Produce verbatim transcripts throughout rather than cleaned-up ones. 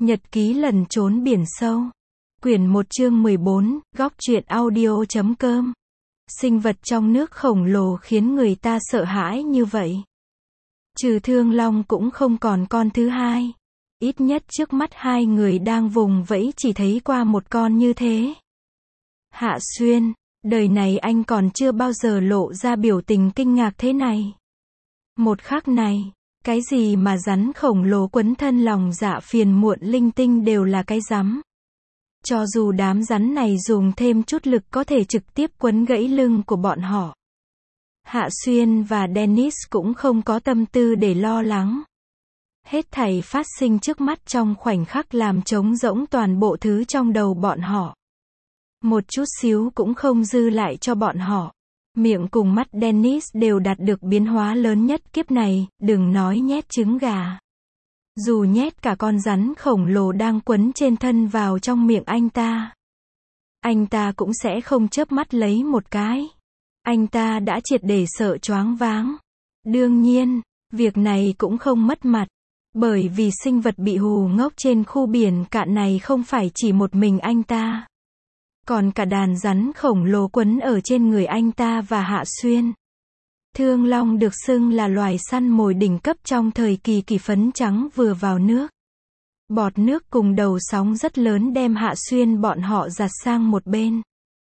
Nhật ký lần trốn biển sâu. Quyển một chương mười bốn, góc truyện audio chấm com. Sinh vật trong nước khổng lồ khiến người ta sợ hãi như vậy. Trừ Thương Long cũng không còn con thứ hai. Ít nhất trước mắt hai người đang vùng vẫy chỉ thấy qua một con như thế. Hạ Xuyên, đời này anh còn chưa bao giờ lộ ra biểu tình kinh ngạc thế này. Một khắc này, cái gì mà rắn khổng lồ quấn thân lòng dạ phiền muộn linh tinh đều là cái rắm. Cho dù đám rắn này dùng thêm chút lực có thể trực tiếp quấn gãy lưng của bọn họ. Hạ Xuyên và Dennis cũng không có tâm tư để lo lắng. Hết thảy phát sinh trước mắt trong khoảnh khắc làm trống rỗng toàn bộ thứ trong đầu bọn họ. Một chút xíu cũng không dư lại cho bọn họ. Miệng cùng mắt Dennis đều đạt được biến hóa lớn nhất kiếp này, đừng nói nhét trứng gà. Dù nhét cả con rắn khổng lồ đang quấn trên thân vào trong miệng anh ta, anh ta cũng sẽ không chớp mắt lấy một cái. Anh ta đã triệt để sợ choáng váng. Đương nhiên, việc này cũng không mất mặt, bởi vì sinh vật bị hù ngốc trên khu biển cạn này không phải chỉ một mình anh ta. Còn cả đàn rắn khổng lồ quấn ở trên người anh ta và Hạ Xuyên. Thương Long được xưng là loài săn mồi đỉnh cấp trong thời kỳ kỳ phấn trắng vừa vào nước. Bọt nước cùng đầu sóng rất lớn đem Hạ Xuyên bọn họ giặt sang một bên.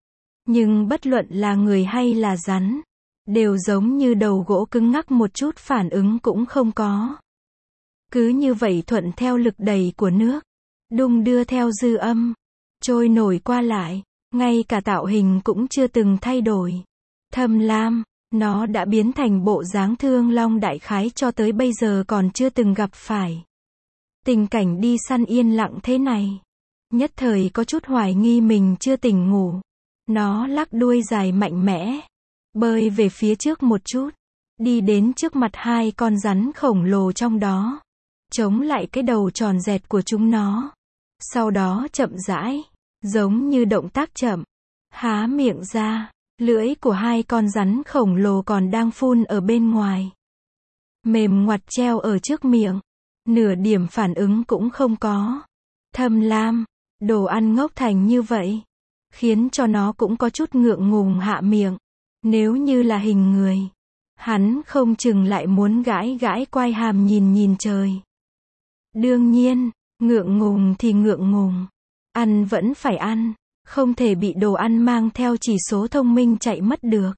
Nhưng bất luận là người hay là rắn, đều giống như đầu gỗ cứng ngắc một chút phản ứng cũng không có. Cứ như vậy thuận theo lực đẩy của nước, đung đưa theo dư âm, trôi nổi qua lại, ngay cả tạo hình cũng chưa từng thay đổi. Thâm lam, nó đã biến thành bộ dáng Thương Long đại khái cho tới bây giờ còn chưa từng gặp phải. Tình cảnh đi săn yên lặng thế này, nhất thời có chút hoài nghi mình chưa tỉnh ngủ. Nó lắc đuôi dài mạnh mẽ, bơi về phía trước một chút, đi đến trước mặt hai con rắn khổng lồ trong đó, chống lại cái đầu tròn dẹt của chúng nó. Sau đó chậm rãi, giống như động tác chậm, há miệng ra, lưỡi của hai con rắn khổng lồ còn đang phun ở bên ngoài. Mềm ngoặt treo ở trước miệng, nửa điểm phản ứng cũng không có. Thâm lam, đồ ăn ngốc thành như vậy, khiến cho nó cũng có chút ngượng ngùng hạ miệng. Nếu như là hình người, hắn không chừng lại muốn gãi gãi quai hàm nhìn nhìn trời. Đương nhiên, ngượng ngùng thì ngượng ngùng. Ăn vẫn phải ăn, không thể bị đồ ăn mang theo chỉ số thông minh chạy mất được.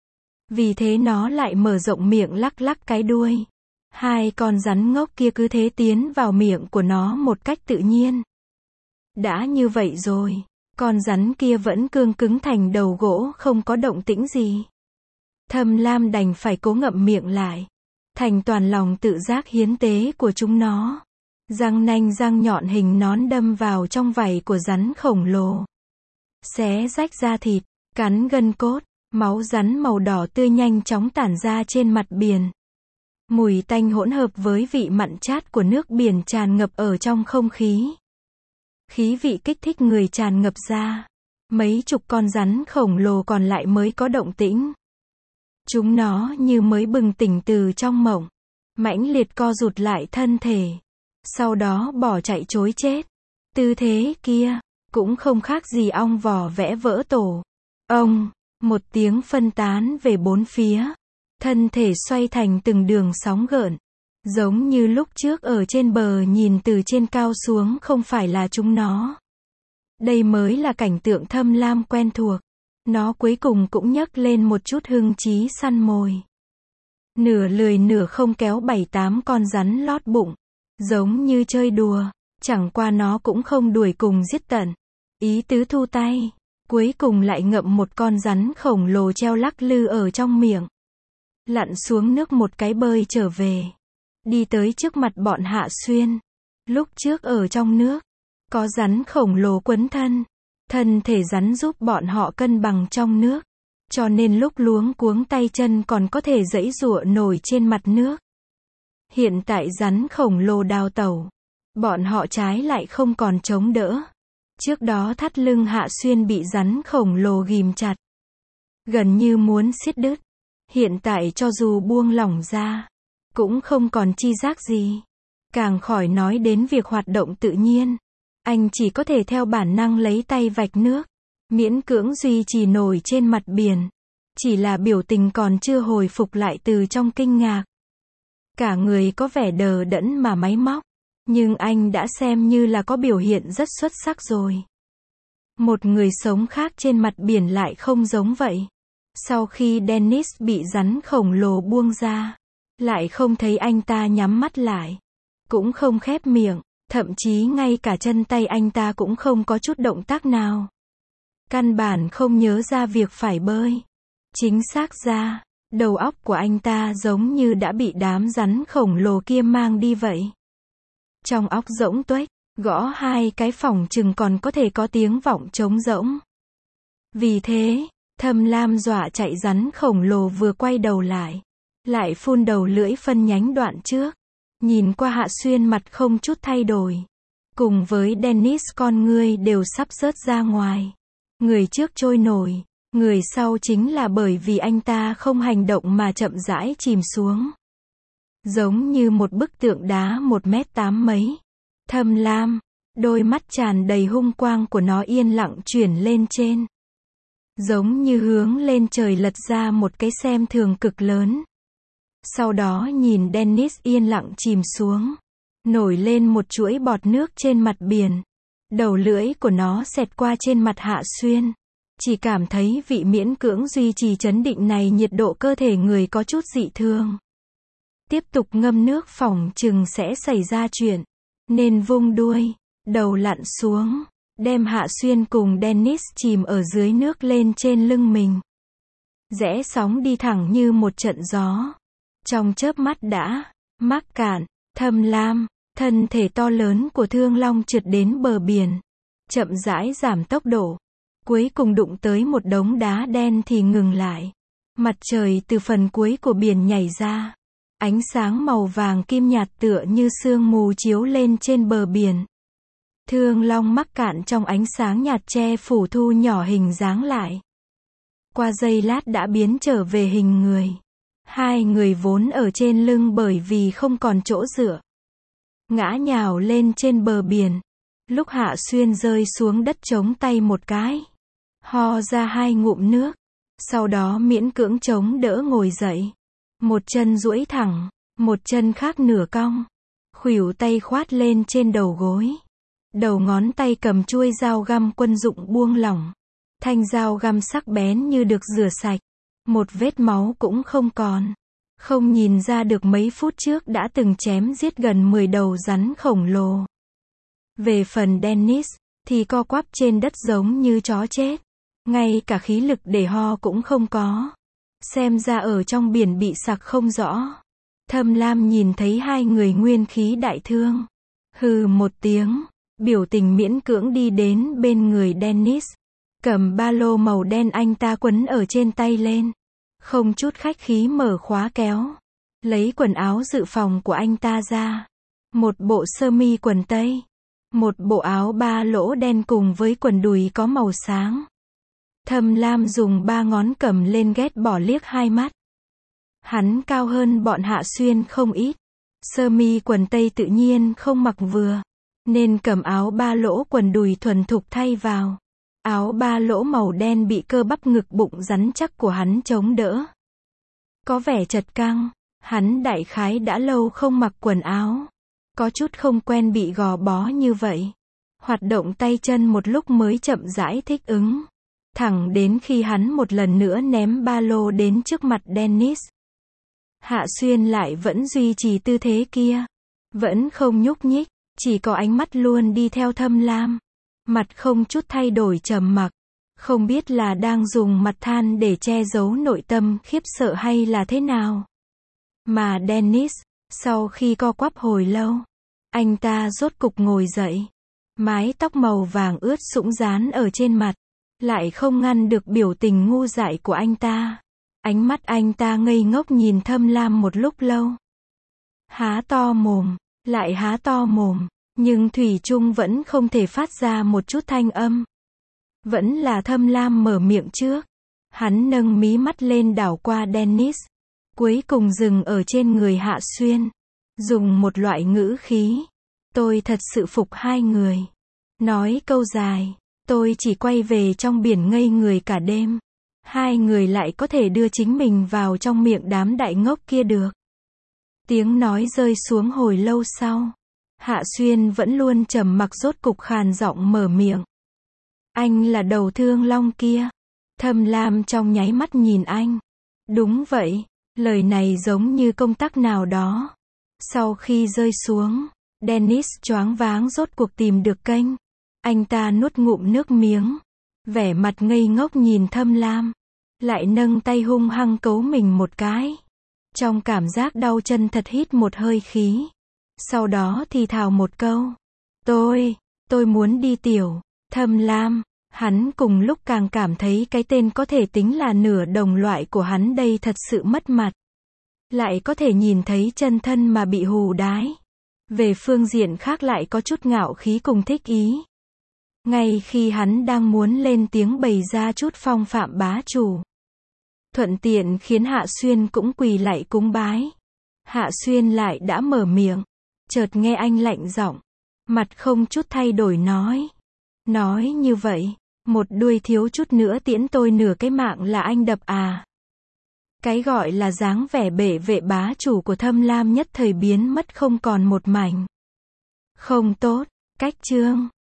Vì thế nó lại mở rộng miệng lắc lắc cái đuôi. Hai con rắn ngốc kia cứ thế tiến vào miệng của nó một cách tự nhiên. Đã như vậy rồi, con rắn kia vẫn cương cứng thành đầu gỗ không có động tĩnh gì. Thâm lam đành phải cố ngậm miệng lại, thành toàn lòng tự giác hiến tế của chúng nó. Răng nanh răng nhọn hình nón đâm vào trong vảy của rắn khổng lồ. Xé rách da thịt, cắn gân cốt, máu rắn màu đỏ tươi nhanh chóng tản ra trên mặt biển. Mùi tanh hỗn hợp với vị mặn chát của nước biển tràn ngập ở trong không khí. Khí vị kích thích người tràn ngập ra. Mấy chục con rắn khổng lồ còn lại mới có động tĩnh. Chúng nó như mới bừng tỉnh từ trong mộng, mãnh liệt co rụt lại thân thể, sau đó bỏ chạy trối chết. Tư thế kia, cũng không khác gì ong vò vẽ vỡ tổ. Ông, một tiếng phân tán về bốn phía. Thân thể xoay thành từng đường sóng gợn. Giống như lúc trước ở trên bờ nhìn từ trên cao xuống không phải là chúng nó. Đây mới là cảnh tượng thâm lam quen thuộc. Nó cuối cùng cũng nhấc lên một chút hưng trí săn mồi. Nửa lười nửa không kéo bảy tám con rắn lót bụng. Giống như chơi đùa, chẳng qua nó cũng không đuổi cùng giết tận. Ý tứ thu tay, cuối cùng lại ngậm một con rắn khổng lồ treo lắc lư ở trong miệng. Lặn xuống nước một cái bơi trở về. Đi tới trước mặt bọn Hạ Xuyên. Lúc trước ở trong nước, có rắn khổng lồ quấn thân. Thân thể rắn giúp bọn họ cân bằng trong nước. Cho nên lúc luống cuống tay chân còn có thể giãy giụa nổi trên mặt nước. Hiện tại rắn khổng lồ đào tẩu, bọn họ trái lại không còn chống đỡ. Trước đó thắt lưng Hạ Xuyên bị rắn khổng lồ ghìm chặt, gần như muốn xiết đứt. Hiện tại cho dù buông lỏng ra, cũng không còn chi giác gì. Càng khỏi nói đến việc hoạt động tự nhiên. Anh chỉ có thể theo bản năng lấy tay vạch nước, miễn cưỡng duy trì nổi trên mặt biển. Chỉ là biểu tình còn chưa hồi phục lại từ trong kinh ngạc. Cả người có vẻ đờ đẫn mà máy móc. Nhưng anh đã xem như là có biểu hiện rất xuất sắc rồi. Một người sống khác trên mặt biển lại không giống vậy. Sau khi Dennis bị rắn khổng lồ buông ra, lại không thấy anh ta nhắm mắt lại, cũng không khép miệng, thậm chí ngay cả chân tay anh ta cũng không có chút động tác nào. Căn bản không nhớ ra việc phải bơi. Chính xác ra, đầu óc của anh ta giống như đã bị đám rắn khổng lồ kia mang đi vậy. Trong óc rỗng tuếch, gõ hai cái phỏng chừng còn có thể có tiếng vọng trống rỗng. Vì thế, Thâm Lam dọa chạy rắn khổng lồ vừa quay đầu lại, lại phun đầu lưỡi phân nhánh đoạn trước, nhìn qua Hạ Xuyên mặt không chút thay đổi. Cùng với Dennis con ngươi đều sắp rớt ra ngoài. Người trước trôi nổi, người sau chính là bởi vì anh ta không hành động mà chậm rãi chìm xuống. Giống như một bức tượng đá một mét tám mấy. Thâm Lam, đôi mắt tràn đầy hung quang của nó yên lặng chuyển lên trên. Giống như hướng lên trời lật ra một cái xem thường cực lớn. Sau đó nhìn Dennis yên lặng chìm xuống. Nổi lên một chuỗi bọt nước trên mặt biển. Đầu lưỡi của nó xẹt qua trên mặt Hạ Xuyên. Chỉ cảm thấy vị miễn cưỡng duy trì trấn định này nhiệt độ cơ thể người có chút dị thường. Tiếp tục ngâm nước phỏng chừng sẽ xảy ra chuyện. Nên vung đuôi, đầu lặn xuống, đem Hạ Xuyên cùng Dennis chìm ở dưới nước lên trên lưng mình. Rẽ sóng đi thẳng như một trận gió. Trong chớp mắt đã mắc cạn. Thâm Lam, thân thể to lớn của Thương Long trượt đến bờ biển, chậm rãi giảm tốc độ, cuối cùng đụng tới một đống đá đen thì ngừng lại. Mặt trời từ phần cuối của biển nhảy ra, ánh sáng màu vàng kim nhạt tựa như sương mù chiếu lên trên bờ biển. Thương Long mắc cạn trong ánh sáng nhạt che phủ thu nhỏ hình dáng lại. Qua giây lát đã biến trở về hình người. Hai người vốn ở trên lưng bởi vì không còn chỗ dựa, ngã nhào lên trên bờ biển. Lúc Hạ Xuyên rơi xuống đất chống tay một cái, ho ra hai ngụm nước, sau đó miễn cưỡng chống đỡ ngồi dậy. Một chân duỗi thẳng, một chân khác nửa cong, khuỷu tay khoát lên trên đầu gối. Đầu ngón tay cầm chuôi dao găm quân dụng buông lỏng. Thanh dao găm sắc bén như được rửa sạch. Một vết máu cũng không còn. Không nhìn ra được mấy phút trước đã từng chém giết gần mười đầu rắn khổng lồ. Về phần Dennis, thì co quắp trên đất giống như chó chết. Ngay cả khí lực để ho cũng không có. Xem ra ở trong biển bị sặc không rõ. Thâm Lam nhìn thấy hai người nguyên khí đại thương. Hừ một tiếng, biểu tình miễn cưỡng đi đến bên người Dennis. Cầm ba lô màu đen anh ta quấn ở trên tay lên. Không chút khách khí mở khóa kéo. Lấy quần áo dự phòng của anh ta ra. Một bộ sơ mi quần tây. Một bộ áo ba lỗ đen cùng với quần đùi có màu sáng. Thâm Lam dùng ba ngón cầm lên ghét bỏ liếc hai mắt. Hắn cao hơn bọn Hạ Xuyên không ít. Sơ mi quần tây tự nhiên không mặc vừa. Nên cầm áo ba lỗ quần đùi thuần thục thay vào. Áo ba lỗ màu đen bị cơ bắp ngực bụng rắn chắc của hắn chống đỡ. Có vẻ chật căng, hắn đại khái đã lâu không mặc quần áo. Có chút không quen bị gò bó như vậy. Hoạt động tay chân một lúc mới chậm rãi thích ứng. Thẳng đến khi hắn một lần nữa ném ba lô đến trước mặt Dennis. Hạ Xuyên lại vẫn duy trì tư thế kia. Vẫn không nhúc nhích, chỉ có ánh mắt luôn đi theo Thâm Lam. Mặt không chút thay đổi trầm mặc. Không biết là đang dùng mặt than để che giấu nội tâm khiếp sợ hay là thế nào. Mà Dennis, sau khi co quắp hồi lâu, anh ta rốt cục ngồi dậy. Mái tóc màu vàng ướt sũng dán ở trên mặt. Lại không ngăn được biểu tình ngu dại của anh ta. Ánh mắt anh ta ngây ngốc nhìn Thâm Lam một lúc lâu. Há to mồm, lại há to mồm, nhưng thủy chung vẫn không thể phát ra một chút thanh âm. Vẫn là Thâm Lam mở miệng trước. Hắn nâng mí mắt lên đảo qua Dennis. Cuối cùng dừng ở trên người Hạ Xuyên. dùng một loại ngữ khí. Tôi thật sự phục hai người. Nói câu dài, tôi chỉ quay về trong biển ngây người cả đêm. Hai người lại có thể đưa chính mình vào trong miệng đám đại ngốc kia được. Tiếng nói rơi xuống hồi lâu sau. Hạ Xuyên vẫn luôn trầm mặc rốt cục khàn giọng mở miệng. Anh là đầu thương long kia. Thâm Lam trong nháy mắt nhìn anh. Đúng vậy, lời này giống như công tắc nào đó. Sau khi rơi xuống, Dennis choáng váng rốt cuộc tìm được kênh. Anh ta nuốt ngụm nước miếng. Vẻ mặt ngây ngốc nhìn Thâm Lam. Lại nâng tay hung hăng cấu mình một cái. Trong cảm giác đau chân thật hít một hơi khí. Sau đó thì thào một câu. Tôi, tôi muốn đi tiểu. Thâm Lam, hắn cùng lúc càng cảm thấy cái tên có thể tính là nửa đồng loại của hắn đây thật sự mất mặt. Lại có thể nhìn thấy chân thân mà bị hù đái. Về phương diện khác lại có chút ngạo khí cùng thích ý. Ngay khi hắn đang muốn lên tiếng bày ra chút phong phạm bá chủ. Thuận tiện khiến Hạ Xuyên cũng quỳ lạy cúng bái. Hạ Xuyên lại đã mở miệng. Chợt nghe anh lạnh giọng. Mặt không chút thay đổi nói. Nói như vậy, một đuôi thiếu chút nữa tiễn tôi nửa cái mạng là anh đập à. Cái gọi là dáng vẻ bệ vệ bá chủ của Thâm Lam nhất thời biến mất không còn một mảnh. Không tốt, cách chương.